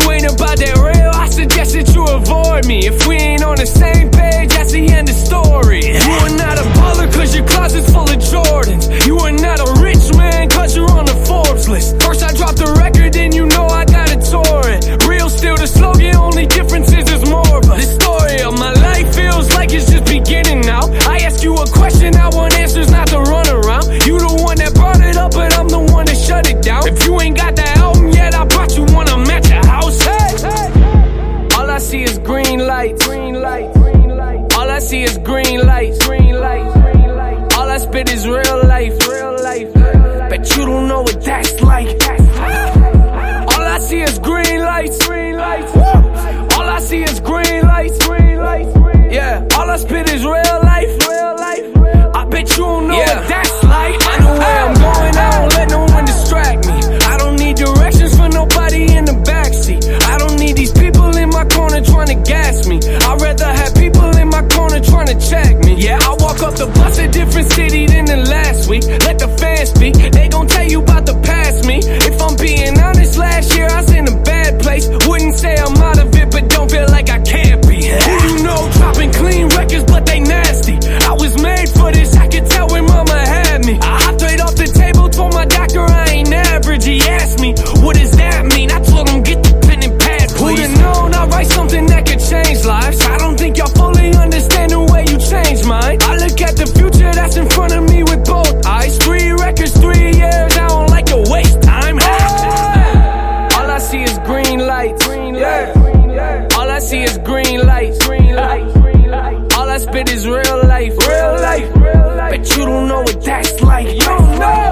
ain't about that real, I suggest that you avoid me. If we ain't on the same page, that's the end of story. You are not a baller cause your closet's full of Jordans. You are not a rich man cause you're on the Forbes list. First I dropped a record, then you know I got it touring. Real still the slogan, only difference is there's more of us. The story of my life feels like it's just beginning now. I ask you a question, I want answers, not to run around. You the one that brought it up, but I'm the one that shut it down. If you ain't got the album yet, I brought you one, I'm at your house. Hey, hey. All I see is green lights, green lights, green lights. All I see is green lights, green lights, green lights. All I spit is real life, real life. Bet you don't know what that's like. All I see is green lights, green lights. All I see is green lights, green lights. Yeah, all I spit is real life, real life. I bet you don't know what that's like. I know where I'm going, I don't let no one distract me. I don't need directions for nobody in the backseat. I don't need these people in my corner trying to gas me. I'd rather have people in my corner trying to check me. Yeah, I walk up the bus a different city than the last week. Let the fans speak, they gon' tell you about the past me. If I'm being honest, last year I was in a bad place. Wouldn't say I'm out of it, but don't feel like I can't be. Who you know dropping clean records, but they nasty. I was made for this, I could tell when mama had me. I hopped right off the table, told my doctor I ain't average. He asked me, what does that mean? I told him, get the pen and pad, please. Who'da known I write something that could change lives? I don't think y'all fully understand the way you changed mine. I look at the future that's in front of me with both eyes. 3 records, 3 years, I don't like to waste time. All I see is green lights, green lights. All I see is green lights, green lights. All I spit is real life, real life. Bet you don't know what that's like. You don't know.